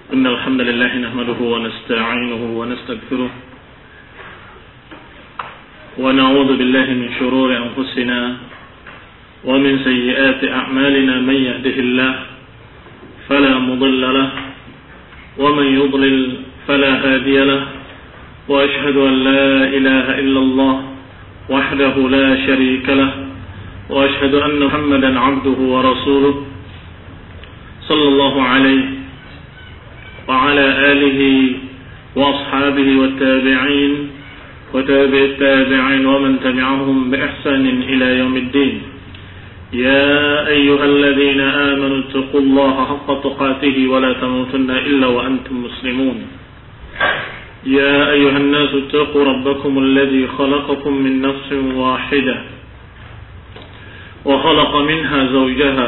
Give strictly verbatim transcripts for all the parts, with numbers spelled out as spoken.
إن الحمد لله نحمده ونستعينه ونستغفره ونعوذ بالله من شرور أنفسنا ومن سيئات أعمالنا. من يهده الله فلا مضل له ومن يضلل فلا هادي له وأشهد أن لا إله إلا الله وحده لا شريك له وأشهد أن محمدا عبده ورسوله صلى الله عليه وعلى آله وأصحابه والتابعين وتابع التابعين ومن تبعهم بإحسان إلى يوم الدين. يا أيها الذين آمنوا اتقوا الله حق تقاته ولا تموتن إلا وأنتم مسلمون. يا أيها الناس اتقوا ربكم الذي خلقكم من نفس واحدة وخلق منها زوجها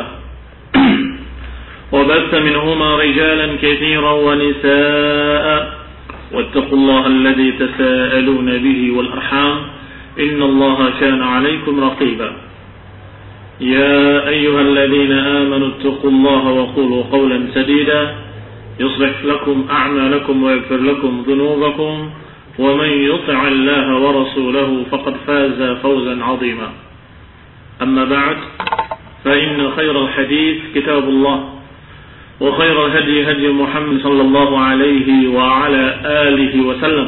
وبث منهما رجالا كثيرا ونساء واتقوا الله الذي تساءلون به والأرحام إن الله كان عليكم رقيبا. يا أيها الذين آمنوا اتقوا الله وقولوا قولا سديدا يصلح لكم أعمالكم ويغفر لكم ذنوبكم ومن يطع الله ورسوله فقد فاز فوزا عظيما. أما بعد فإن خير الحديث كتاب الله وخير الهدي هدي محمد صلى الله عليه وعلى آله وسلم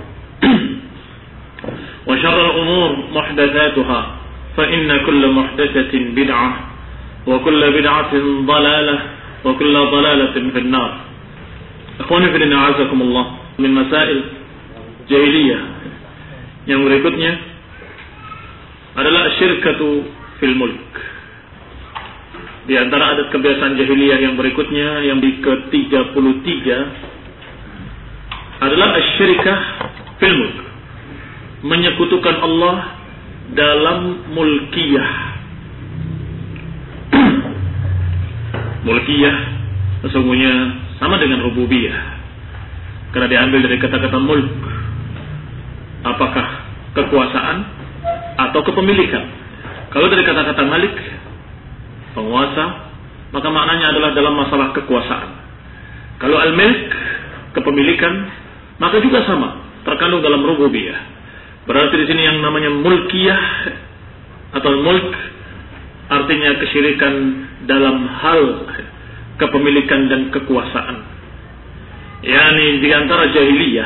وشر الأمور محدثاتها فإن كل محدثة بدعة وكل بدعة ضلالة وكل ضلالة في النار. Ikhwani fi din, a'azakumullah, min masail jahiliyah yang berikutnya adalah syirkatu fil mulk. Di antara adat kebiasaan jahiliyah yang berikutnya, yang di ke tiga puluh tiga adalah asyirkah fil mulk, menyekutukan Allah dalam mulkiyah. Mulkiyah sesungguhnya sama dengan rububiyah, karena diambil dari kata-kata mulk. Apakah kekuasaan atau kepemilikan? Kalau dari kata-kata malik, penguasa, maka maknanya adalah dalam masalah kekuasaan. Kalau al-milk, kepemilikan, maka juga sama, terkandung dalam rububiyah. Berarti di sini yang namanya mulkiyah atau mulk artinya kesyirikan dalam hal kepemilikan dan kekuasaan. Yani di antara jahiliyah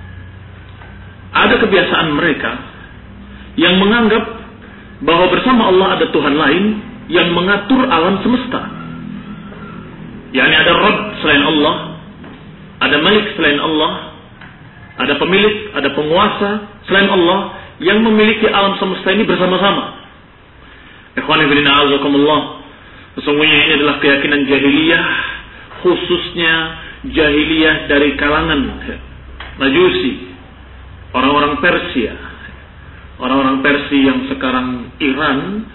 ada kebiasaan mereka yang menganggap bahwa bersama Allah ada Tuhan lain yang mengatur alam semesta. Yani ada Rabb selain Allah, ada Malik selain Allah, ada pemilik, ada penguasa selain Allah yang memiliki alam semesta ini bersama-sama. Ikhwani fillah, a'azakumullah. Sesungguhnya ini adalah keyakinan jahiliyah, khususnya jahiliyah dari kalangan Majusi, orang-orang Persia, orang-orang Persia yang sekarang Iran.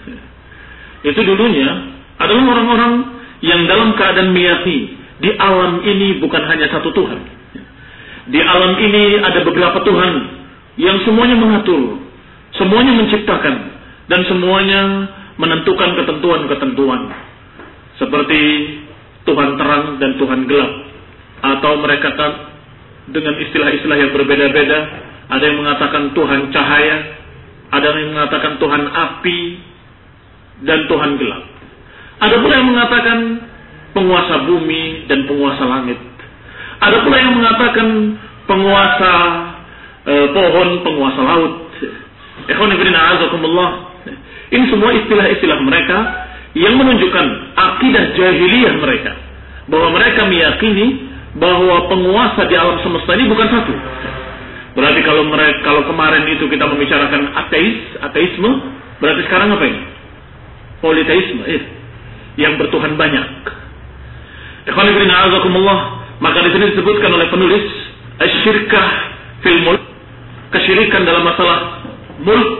Itu dulunya adalah orang-orang yang dalam keadaan meyakini di alam ini bukan hanya satu Tuhan. Di alam ini ada beberapa Tuhan yang semuanya mengatur, semuanya menciptakan, dan semuanya menentukan ketentuan-ketentuan. Seperti Tuhan terang dan Tuhan gelap. Atau mereka dengan istilah-istilah yang berbeda-beda. Ada yang mengatakan Tuhan cahaya, ada yang mengatakan Tuhan api, dan Tuhan gelap. Ada pula yang mengatakan penguasa bumi dan penguasa langit. Ada pula yang mengatakan penguasa e, pohon, penguasa laut. Ikhwan fillah, a'azakumullah. Ini semua istilah-istilah mereka yang menunjukkan akidah jahiliyah mereka, bahwa mereka meyakini bahwa penguasa di alam semesta ini bukan satu. Berarti kalau mereka, kalau kemarin itu kita membicarakan ateis, ateisme, berarti sekarang apa ini? Politeisme, eh, yang bertuhan banyak. Ikhwan fillah, a'azakumullah. Maka di sini disebutkan oleh penulis asyirkah fil mulk, kesyirikan dalam masalah mulk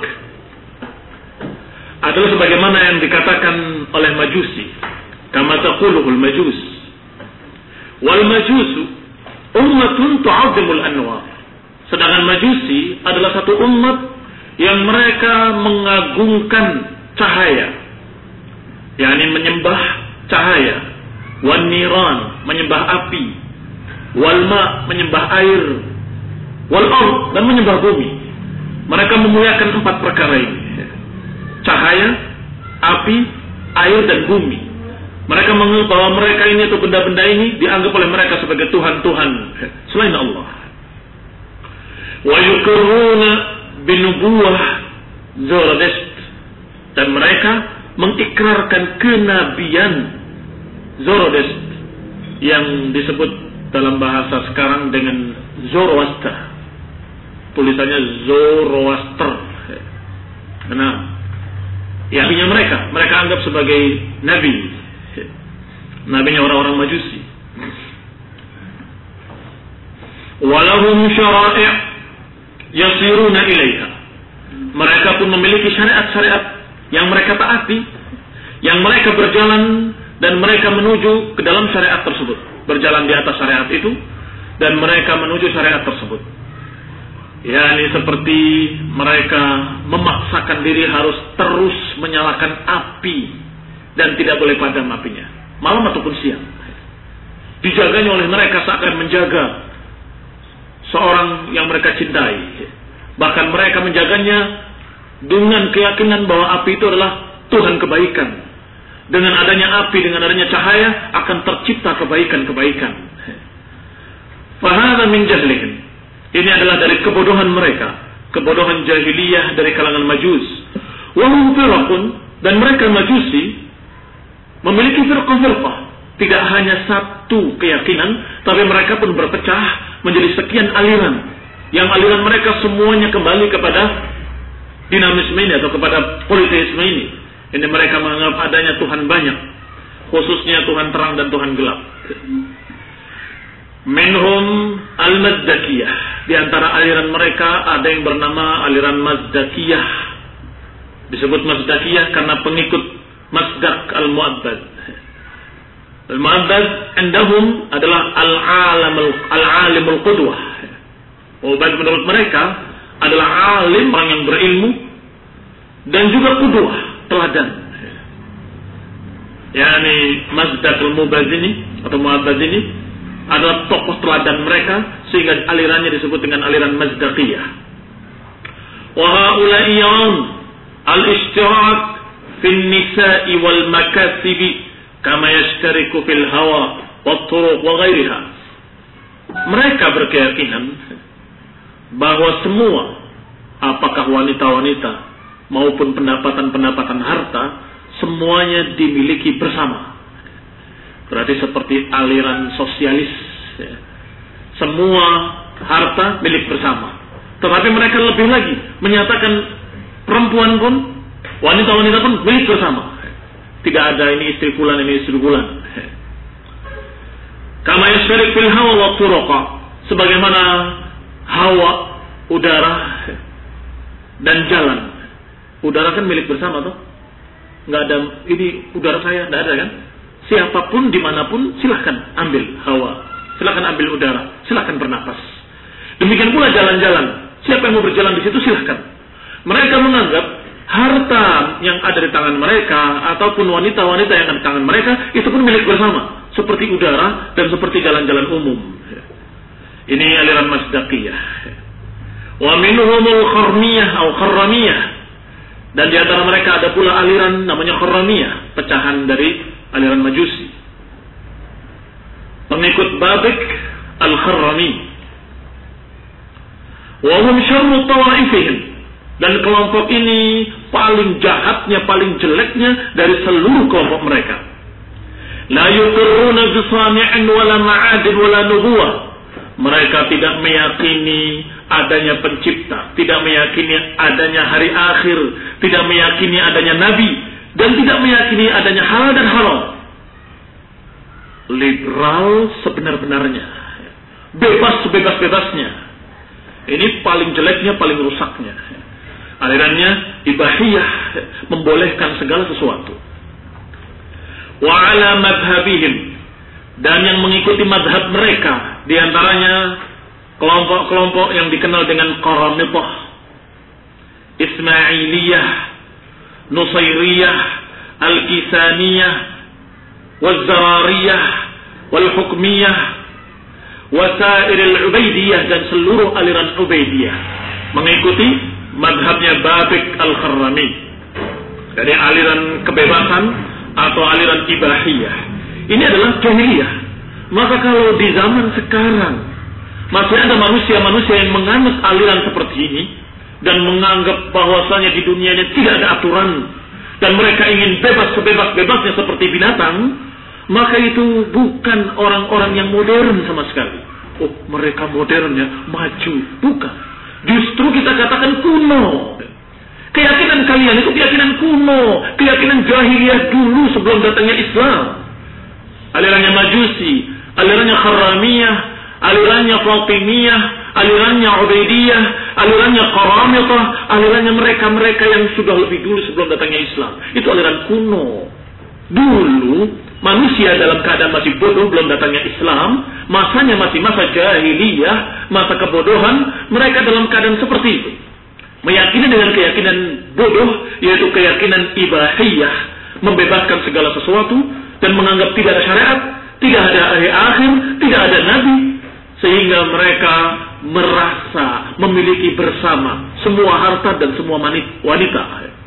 adalah sebagaimana yang dikatakan oleh Majusi, kama taquluhul majus. Wal majusu ummatun tu'azzimul anwar. Sedangkan Majusi adalah satu umat yang mereka mengagungkan cahaya, yakni menyembah cahaya. Wan niran, menyembah api. wal ma, menyembah air, wal ard, dan menyembah bumi. Mereka memuliakan empat perkara ini: cahaya, api, air, dan bumi. Mereka menganggap bahwa mereka ini atau benda-benda ini dianggap oleh mereka sebagai Tuhan-Tuhan selain Allah. Wa yuqirruna binubuwah Zoroaster, dan mereka mengikrarkan kenabian Zoroaster yang disebut dalam bahasa sekarang dengan Zoroaster. Tulisannya Zoroaster. Nah, ya, artinya mereka, mereka anggap sebagai nabi. Nabinya orang-orang Majusi. Walahum syara'i' yasiruna ilaiha. Mereka pun memiliki syariat-syariat yang mereka taati, yang mereka berjalan dan mereka menuju ke dalam syariat tersebut, berjalan di atas syariat itu dan mereka menuju syariat tersebut. yakni seperti mereka memaksakan diri harus terus menyalakan api dan tidak boleh padam apinya, malam ataupun siang. Dijaganya oleh mereka seakan menjaga seorang yang mereka cintai. Bahkan mereka menjaganya dengan keyakinan bahwa api itu adalah Tuhan kebaikan. Dengan adanya api, dengan adanya cahaya akan tercipta kebaikan-kebaikan. Fahadha min jahlihim. Ini adalah dari kebodohan mereka, kebodohan jahiliyah dari kalangan Majus. Wa hum firqun, dan mereka Majusi memiliki firqah-firqah. Tidak hanya satu keyakinan, tapi mereka pun berpecah menjadi sekian aliran. Yang aliran mereka semuanya kembali kepada dinamisme ini atau kepada politeisme ini. Ini mereka menganggap adanya Tuhan banyak, khususnya Tuhan terang dan Tuhan gelap. Minhum al-Mazdakiyah. Di antara aliran mereka ada yang bernama aliran Mazdakiyah. Disebut Mazdakiyah karena pengikut Mazdak al-Mu'abbad. Al-Mu'abbad indahum adalah al-alamul al-alimul qudwah. Mu'abbad menurut mereka adalah alim, orang yang berilmu, dan juga qudwah, teladan. Yani Mazdak al-Mu'abbad ini atau Mu'abbad ini adalah tokoh teladan mereka, sehingga alirannya disebut dengan aliran Mazdaqiyah. Wa haula'i yawn al-ishtirak fil nisa'i wal makasibi kama yashtariku fil hawa wat turuq wa ghairiha. Mereka berkeyakinan bahwa semua, apakah wanita-wanita maupun pendapatan-pendapatan harta, semuanya dimiliki bersama. Berarti seperti aliran sosialis, ya. Semua harta milik bersama. Tetapi mereka lebih lagi menyatakan perempuan pun, wanita-wanita pun milik bersama. Tidak ada ini istri fulan, ini istri fulan. Kama yasyarik fil hawa wa turuqa, sebagaimana hawa, udara dan jalan. Udara kan milik bersama tuh. Enggak ada ini udara saya, enggak ada kan? Siapapun dimanapun silahkan ambil hawa, silahkan ambil udara, silahkan bernapas. Demikian pula jalan-jalan. Siapa yang mau berjalan di situ silahkan. Mereka menganggap harta yang ada di tangan mereka ataupun wanita-wanita yang ada di tangan mereka itu pun milik bersama, seperti udara dan seperti jalan-jalan umum. Ini aliran Mazdaqiyah. Wa minhumul kharmiyah atau kharramiyah. Dan di antara mereka ada pula aliran namanya kharramiyah, pecahan dari aliran Majusi. Pengikut Babik al-Kharrami. Wa hum syarru tawaifihim. Dan kelompok ini paling jahatnya, paling jeleknya dari seluruh kelompok mereka. La yuqirruna bisami'in wala ma'adin wala nubuwah. Mereka tidak meyakini adanya pencipta, tidak meyakini adanya hari akhir, tidak meyakini adanya nabi, dan tidak meyakini adanya halal dan haram. Liberal sebenar-benarnya, bebas sebebas-bebasnya. Ini paling jeleknya, paling rusaknya. Alirannya ibahiyah, membolehkan segala sesuatu. Wa ala madhabihim, dan yang mengikuti madhab mereka, diantaranya kelompok-kelompok yang dikenal dengan Qaramithah, Ismailiyah, Nusairiyah, Al-Kisaniyah, Wal-Zarariyah, Wal-Hukmiyah, wasairil Ubaidiyah, dan seluruh aliran Ubaidiyah mengikuti madhabnya Babik al-Kharrami dari aliran kebebasan atau aliran ibahiyah. Ini adalah jahiliyah. Maka kalau di zaman sekarang masih ada manusia-manusia yang menganut aliran seperti ini dan menganggap bahwasanya di dunia ini tidak ada aturan dan mereka ingin bebas sebebas-bebasnya seperti binatang, maka itu bukan orang-orang yang modern sama sekali. Oh, mereka modernnya maju. Bukan. Justru kita katakan kuno. Keyakinan kalian itu keyakinan kuno, keyakinan jahiliyah dulu sebelum datangnya Islam. Alirannya Majusi, alirannya Kharramiyah, alirannya Fatimiyah, alirannya Ubaidiyah, alirannya Qaramitah, alirannya mereka-mereka yang sudah lebih dulu sebelum datangnya Islam. Itu aliran kuno. Dulu manusia dalam keadaan masih bodoh, belum datangnya Islam, masanya masih masa jahiliyah, masa kebodohan, mereka dalam keadaan seperti itu. Meyakini dengan keyakinan bodoh, yaitu keyakinan ibahiyah, membebaskan segala sesuatu dan menganggap tidak ada syariat, tidak ada hari akhir, tidak ada nabi, sehingga mereka merasa memiliki bersama semua harta dan semua wanita.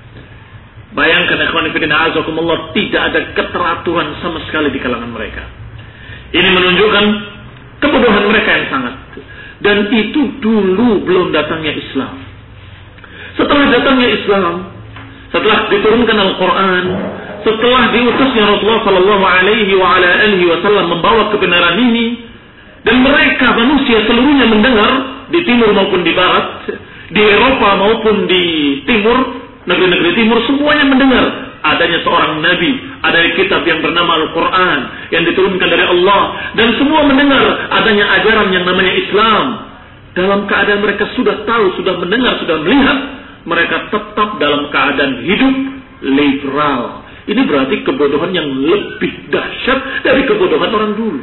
Bayangkan ikhwan fillah azakumullah, tidak ada keteraturan sama sekali di kalangan mereka. Ini menunjukkan kebodohan mereka yang sangat. Dan itu dulu belum datangnya Islam. Setelah datangnya Islam, setelah diturunkan Al-Quran, setelah diutusnya Rasulullah Sallallahu Alaihi wa ala alihi Wasallam membawa kebenaran ini, dan mereka manusia seluruhnya mendengar di timur maupun di barat, di Eropa maupun di timur, negeri-negeri timur, semuanya mendengar adanya seorang nabi, adanya kitab yang bernama Al-Quran yang diturunkan dari Allah, dan semua mendengar adanya ajaran yang namanya Islam. Dalam keadaan mereka sudah tahu, sudah mendengar, sudah melihat, mereka tetap dalam keadaan hidup liberal. Ini berarti kebodohan yang lebih dahsyat dari kebodohan orang dulu.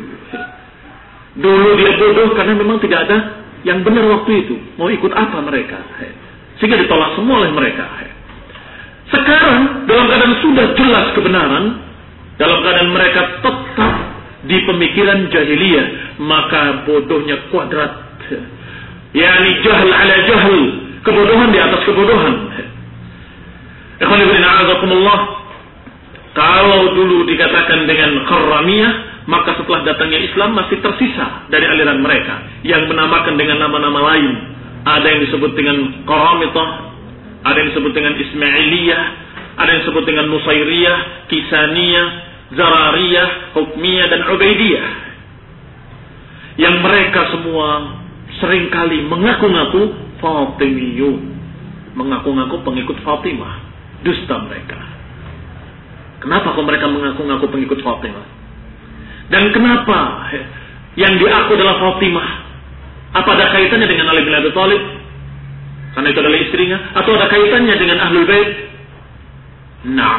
Dulu dia bodoh karena memang tidak ada yang benar waktu itu. Mau ikut apa mereka? Sehingga ditolak semua oleh mereka. Sekarang dalam keadaan sudah jelas kebenaran, dalam keadaan mereka tetap di pemikiran jahiliyah, maka bodohnya kuadrat. Yani jahl ala jahl, kebodohan di atas kebodohan. Ikhwan fillah a'azakumullah, kalau dulu dikatakan dengan Kharramiyah, maka setelah datangnya Islam masih tersisa dari aliran mereka yang menamakan dengan nama-nama lain. Ada yang disebut dengan Qaramitah, ada yang disebut dengan Ismailiyah, ada yang disebut dengan Nusairiyah, Kisaniyah, Zarariyah, Hukmiyah, dan Ubaidiyah. Yang mereka semua seringkali mengaku-ngaku Fatimiyun, mengaku-ngaku pengikut Fatimah. Dusta mereka. Kenapa kok mereka mengaku-ngaku pengikut Fatimah? Dan kenapa yang diaku adalah Fatimah? Apa ada kaitannya dengan Ali bin Abi Thalib? Karena itu adalah istrinya. Atau ada kaitannya dengan Ahlul Bait? Nah,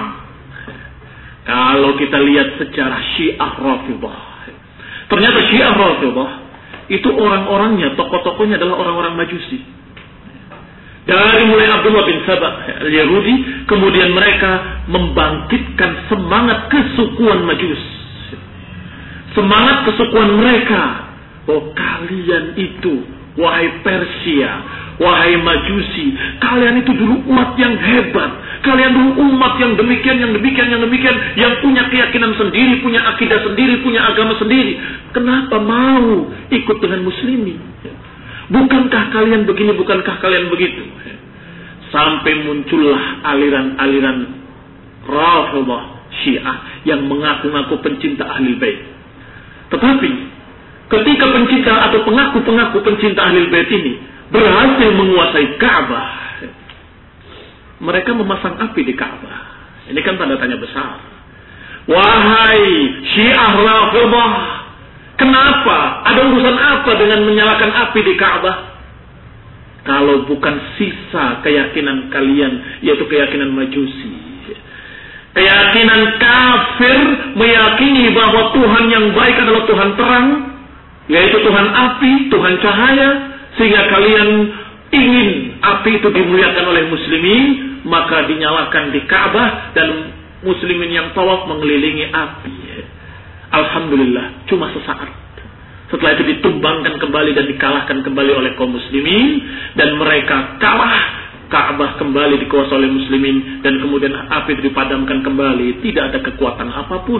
kalau kita lihat sejarah Syiah Rafidhah, ternyata Syiah Rafidhah itu orang-orangnya, tokoh-tokohnya adalah orang-orang Majusi. Dari mulai Abdullah bin Sabah al-Yahudi, kemudian mereka membangkitkan semangat kesukuan Majus. Semangat kesukuan mereka. Oh, kalian itu, wahai Persia, wahai Majusi, kalian itu dulu umat yang hebat. Kalian dulu umat yang demikian, yang demikian, yang demikian, yang punya keyakinan sendiri, punya akidah sendiri, punya agama sendiri. Kenapa mau ikut dengan muslimin? Bukankah kalian begini, bukankah kalian begitu? Sampai muncullah aliran-aliran Rafidhah Syiah yang mengaku-ngaku pencinta Ahlul Bait. Tetapi ketika pencinta atau pengaku-pengaku pencinta Ahlul Bait ini berhasil menguasai Ka'bah, mereka memasang api di Ka'bah. Ini kan tanda tanya besar. Wahai Syiah Rafidhah, kenapa? Ada urusan apa dengan menyalakan api di Ka'bah? Kalau bukan sisa keyakinan kalian, yaitu keyakinan Majusi. Keyakinan kafir meyakini bahwa Tuhan yang baik adalah Tuhan terang, yaitu Tuhan api, Tuhan cahaya, sehingga kalian ingin api itu dimuliakan oleh muslimin, maka dinyalakan di Ka'bah dan muslimin yang tawaf mengelilingi api. Alhamdulillah, cuma sesaat. Setelah itu ditumbangkan kembali dan dikalahkan kembali oleh kaum muslimin. Dan mereka kalah. Ka'bah kembali dikuasai oleh muslimin. Dan kemudian api dipadamkan kembali. Tidak ada kekuatan apapun.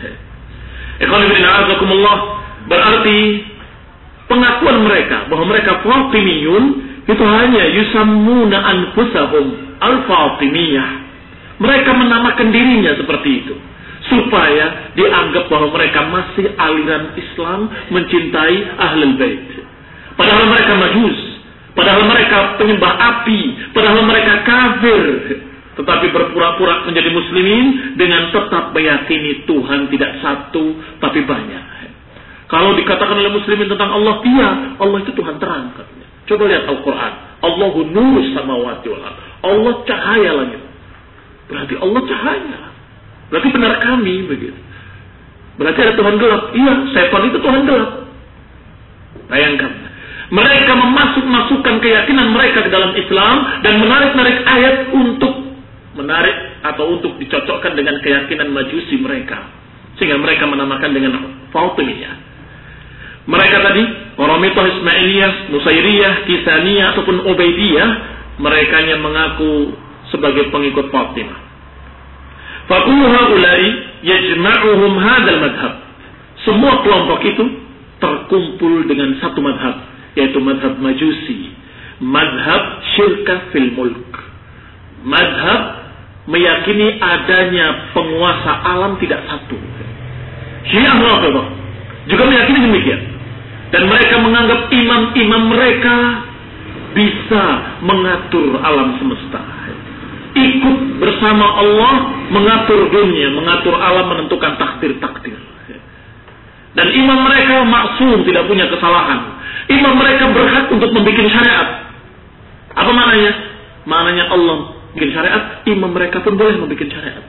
Ikhwan fillah a'azakumullah. Berarti pengakuan mereka bahwa mereka Fatimiyun itu hanya yusammuna anfusahum al-Fatimiyah. Mereka menamakan dirinya seperti itu supaya dianggap bahwa mereka masih aliran Islam, mencintai Ahlul Bait. Padahal mereka Majus, padahal mereka penyembah api, padahal mereka kafir, tetapi berpura-pura menjadi muslimin dengan tetap meyakini Tuhan tidak satu tapi banyak. Kalau dikatakan oleh muslimin tentang Allah, iya, Allah itu Tuhan terang katanya. Coba lihat Al-Quran. Allahu nurus samawati wal ardh. Allah cahaya langit. Berarti Allah cahaya. Berarti benar kami begitu. Berarti ada Tuhan gelap. Iya, setan itu Tuhan gelap. Bayangkan. Mereka memasuk-masukkan keyakinan mereka ke dalam Islam dan menarik-narik ayat untuk menarik atau untuk dicocokkan dengan keyakinan Majusi mereka. Sehingga mereka menamakan dengan Fatimiyah. Mereka tadi, Qaramitah, Ismailiyah, Nusairiyah, Kisaniyah ataupun Ubaidiyah, mereka yang mengaku sebagai pengikut Fatimah. Faqulu haula'i yajma'uhum hadzal madhab. Semua kelompok itu terkumpul dengan satu madhab, yaitu madhab Majusi, madhab syirka fil mulk. Madhab meyakini adanya penguasa alam tidak satu. Syiah Rafidhah juga meyakini demikian. Dan mereka menganggap imam-imam mereka bisa mengatur alam semesta. Ikut bersama Allah mengatur dunia, mengatur alam, menentukan takdir-takdir. Dan imam mereka maksum, tidak punya kesalahan. Imam mereka berhak untuk membuat syariat. Apa maknanya? Maknanya Allah bikin syariat, imam mereka pun boleh membuat syariat.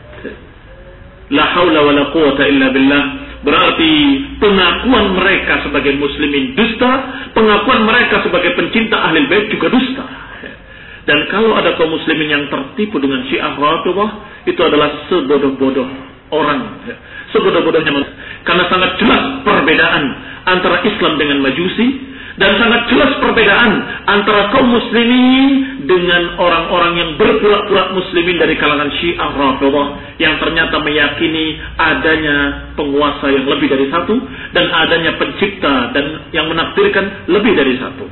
La haula wa la quwata illa billah. Berarti pengakuan mereka sebagai muslimin dusta, pengakuan mereka sebagai pencinta Ahlul Bait juga dusta. Dan kalau ada kaum muslimin yang tertipu dengan Syiah Rafidhah, itu adalah sebodoh-bodoh orang, sebodoh-bodohnya manusia. Karena sangat jelas perbedaan antara Islam dengan Majusi, dan sangat jelas perbedaan antara kaum muslimin dengan orang-orang yang berpura-pura muslimin dari kalangan Syiah Rafidhah yang ternyata meyakini adanya penguasa yang lebih dari satu dan adanya pencipta dan yang menakdirkan lebih dari satu.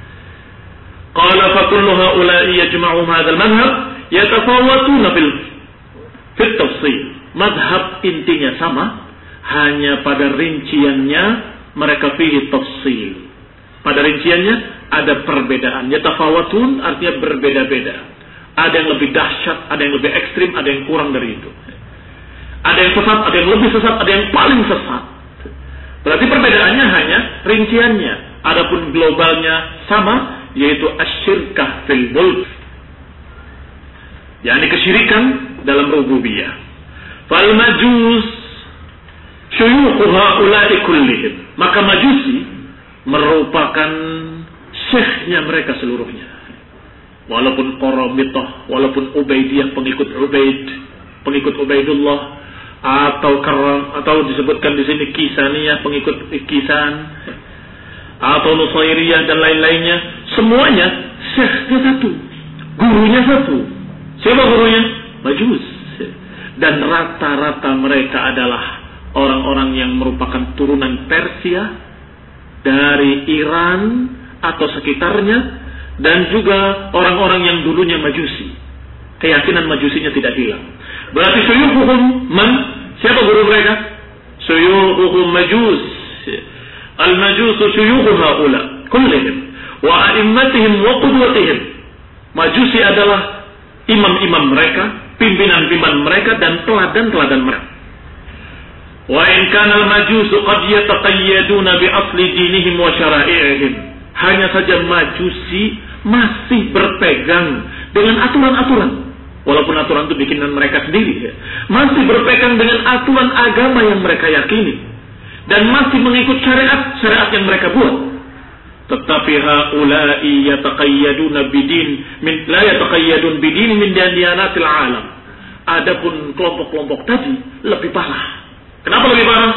Qala fa kullu haula'i yajma'u hadzal madhhab yatafawatuna fil fit tafsil. Madhab intinya sama, hanya pada rinciannya mereka fihi tafsil. Pada rinciannya ada perbedaan. Yatafawatun artinya berbeda-beda. Ada yang lebih dahsyat, ada yang lebih ekstrim, ada yang kurang dari itu. Ada yang sesat, ada yang lebih sesat, ada yang paling sesat. Berarti perbedaannya hanya rinciannya. Adapun globalnya sama, yaitu asyirkah fil mulk. yakni kesyirikan dalam rububiyah. Fal majus syuyukh haula'i kullihim. Maka Majusi merupakan syekhnya mereka seluruhnya. Walaupun Qaramitah, walaupun Ubaidiyah, pengikut Ubaid, pengikut Ubaidullah, atau Karam, atau disebutkan di sini Kisaniyah, pengikut Kisan, atau Nusairiyah dan lain-lainnya, semuanya syekhnya satu, gurunya satu. Siapa gurunya? Majus. Dan rata-rata mereka adalah orang-orang yang merupakan turunan Persia, dari Iran atau sekitarnya, dan juga orang-orang yang dulunya Majusi. Keyakinan Majusinya tidak hilang. Berarti syuyukhuhum man? Siapa guru mereka? Syuyukhuhum Majus. Al-Majus syuyukhu haula kullihim wa a'immatihim wa qudwatihim. Majusi adalah imam-imam mereka, pimpinan-pimpinan mereka, dan teladan-teladan mereka. Wa in kana al-majus qad yataqayyaduna bi asli dinihim wa syara'ihim. Hanya saja Majusi masih berpegang dengan aturan-aturan, walaupun aturan itu bikinan mereka sendiri, ya. Masih berpegang dengan aturan agama yang mereka yakini, dan masih mengikut syariat-syariat yang mereka buat. Tetapi haula'i yataqayyaduna bidin min la yataqayyadun bidin min diyanatil alam. Adapun kelompok-kelompok tadi lebih parah. Kenapa lebih parah?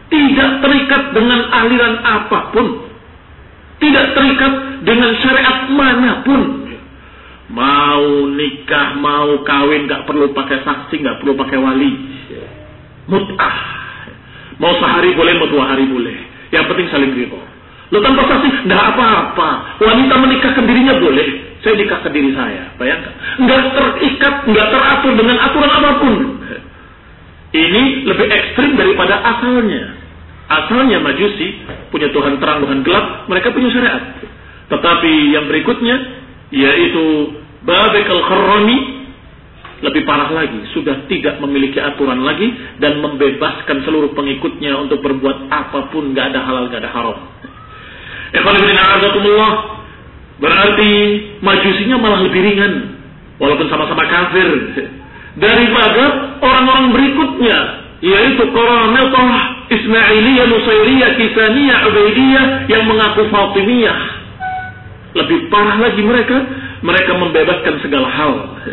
tidak terikat dengan aliran apapun, tidak terikat dengan syariat manapun. Mau nikah, mau kawin, nggak perlu pakai saksi, nggak perlu pakai wali. Mut'ah, mau sehari boleh, mau dua hari boleh. Yang penting saling ridho. Lo tanpa saksi, nggak apa-apa. Wanita menikahkan dirinya boleh. Saya nikahkan diri saya, bayangkan. Nggak terikat, nggak teratur dengan aturan apapun. Ini lebih ekstrim daripada asalnya. Asalnya Majusi punya Tuhan terang, Tuhan gelap, mereka punya syariat. Tetapi yang berikutnya, yaitu Babek al-Kharrami, lebih parah lagi, sudah tidak memiliki aturan lagi dan membebaskan seluruh pengikutnya untuk berbuat apapun, nggak ada halal, nggak ada haram. Ikhwan fillah a'azakumullah, berarti Majusinya malah lebih ringan, walaupun sama-sama kafir, daripada orang-orang berikutnya, yaitu Qaramithah, Ismailiyah, Nusairiyah, Kisaniyah, Ubaidiyah yang mengaku Fatimiyah. Lebih parah lagi mereka, mereka membebaskan segala hal.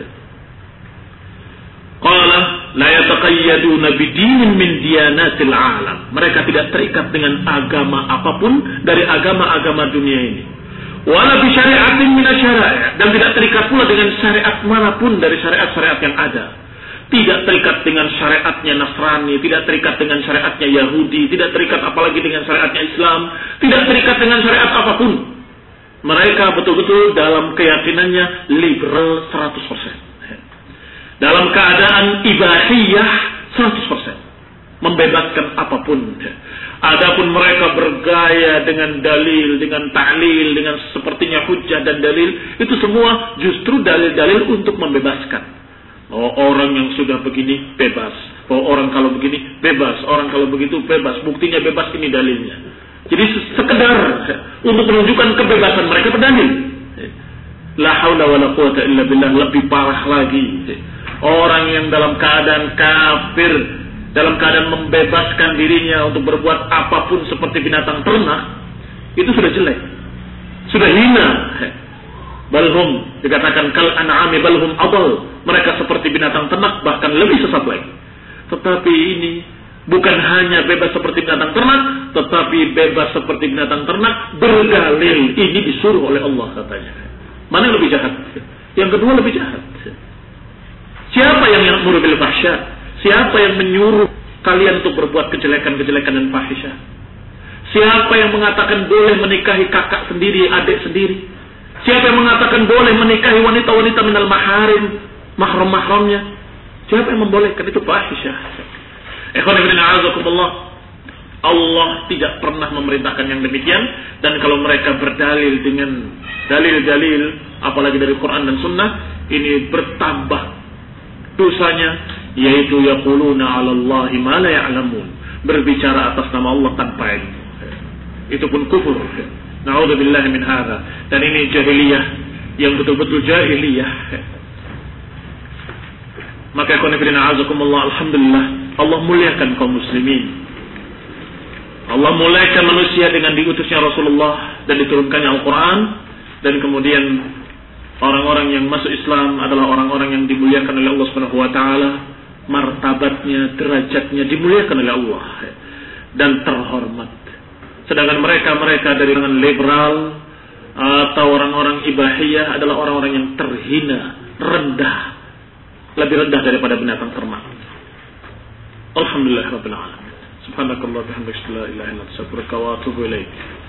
Qala la yataqayyaduna bidinin min diyanatil alam. Mereka tidak terikat dengan agama apapun dari agama-agama dunia ini. Wala bi syari'atin min asy-syara'i', dan tidak terikat pula dengan syariat manapun dari syariat-syariat yang ada. Tidak terikat dengan syariatnya Nasrani, tidak terikat dengan syariatnya Yahudi, tidak terikat apalagi dengan syariatnya Islam, tidak terikat dengan syariat apapun. Mereka betul-betul dalam keyakinannya liberal seratus persen. Dalam keadaan ibahiyah seratus persen. Membebaskan apapun. Adapun mereka bergaya dengan dalil, dengan ta'lil, dengan sepertinya hujjah dan dalil, itu semua justru dalil-dalil untuk membebaskan. Bahwa orang yang sudah begini bebas, bahwa orang kalau begini bebas, orang kalau begitu bebas, buktinya bebas, ini dalilnya. Jadi sekedar untuk menunjukkan kebebasan mereka berdalil. La haula wala quwata illa billah. Lebih parah lagi, orang yang dalam keadaan kafir, dalam keadaan membebaskan dirinya untuk berbuat apapun seperti binatang ternak, itu sudah jelek, sudah hina. Balhum, dikatakan kal an'ami balhum adal. Mereka seperti binatang ternak, bahkan lebih sesat lagi. Tetapi ini bukan hanya bebas seperti binatang ternak, tetapi bebas seperti binatang ternak berdalil. Ini disuruh oleh Allah katanya. Mana yang lebih jahat? Yang kedua lebih jahat. Siapa yang ya'muru bil fahsya? Siapa yang menyuruh kalian untuk berbuat kejelekan-kejelekan dan fahisyah? Siapa yang mengatakan boleh menikahi kakak sendiri, adik sendiri? Siapa yang mengatakan boleh menikahi wanita-wanita minal maharim, mahram-mahramnya? Siapa yang membolehkan? Itu fahisyah. Ikhwan fillah a'azakumullah, Allah tidak pernah memerintahkan yang demikian. Dan kalau mereka berdalil dengan dalil-dalil, apalagi dari Quran dan Sunnah, ini bertambah dosanya, yaitu yaquluna 'ala Allahi ma la ya'lamun, berbicara atas nama Allah tanpa ilmu. Itu pun kufur. Na'udzubillahi min hadza. Dan ini jahiliyah yang betul-betul jahiliyah. Maka ikhwan fillah a'azakumullah, alhamdulillah, Allah muliakan kaum muslimin. Allah muliakan manusia dengan diutusnya Rasulullah dan diturunkannya Al-Quran. Dan kemudian orang-orang yang masuk Islam adalah orang-orang yang dimuliakan oleh Allah Subhanahu wa taala. Martabatnya, derajatnya dimuliakan oleh Allah dan terhormat. Sedangkan mereka-mereka dari kalangan liberal atau orang-orang ibahiyah adalah orang-orang yang terhina, rendah, lebih rendah daripada binatang ternak. Alhamdulillah rabbil alamin. Subhanakallah bihamdika la ilaha illa anta astaghfiruka wa atubu ilaik.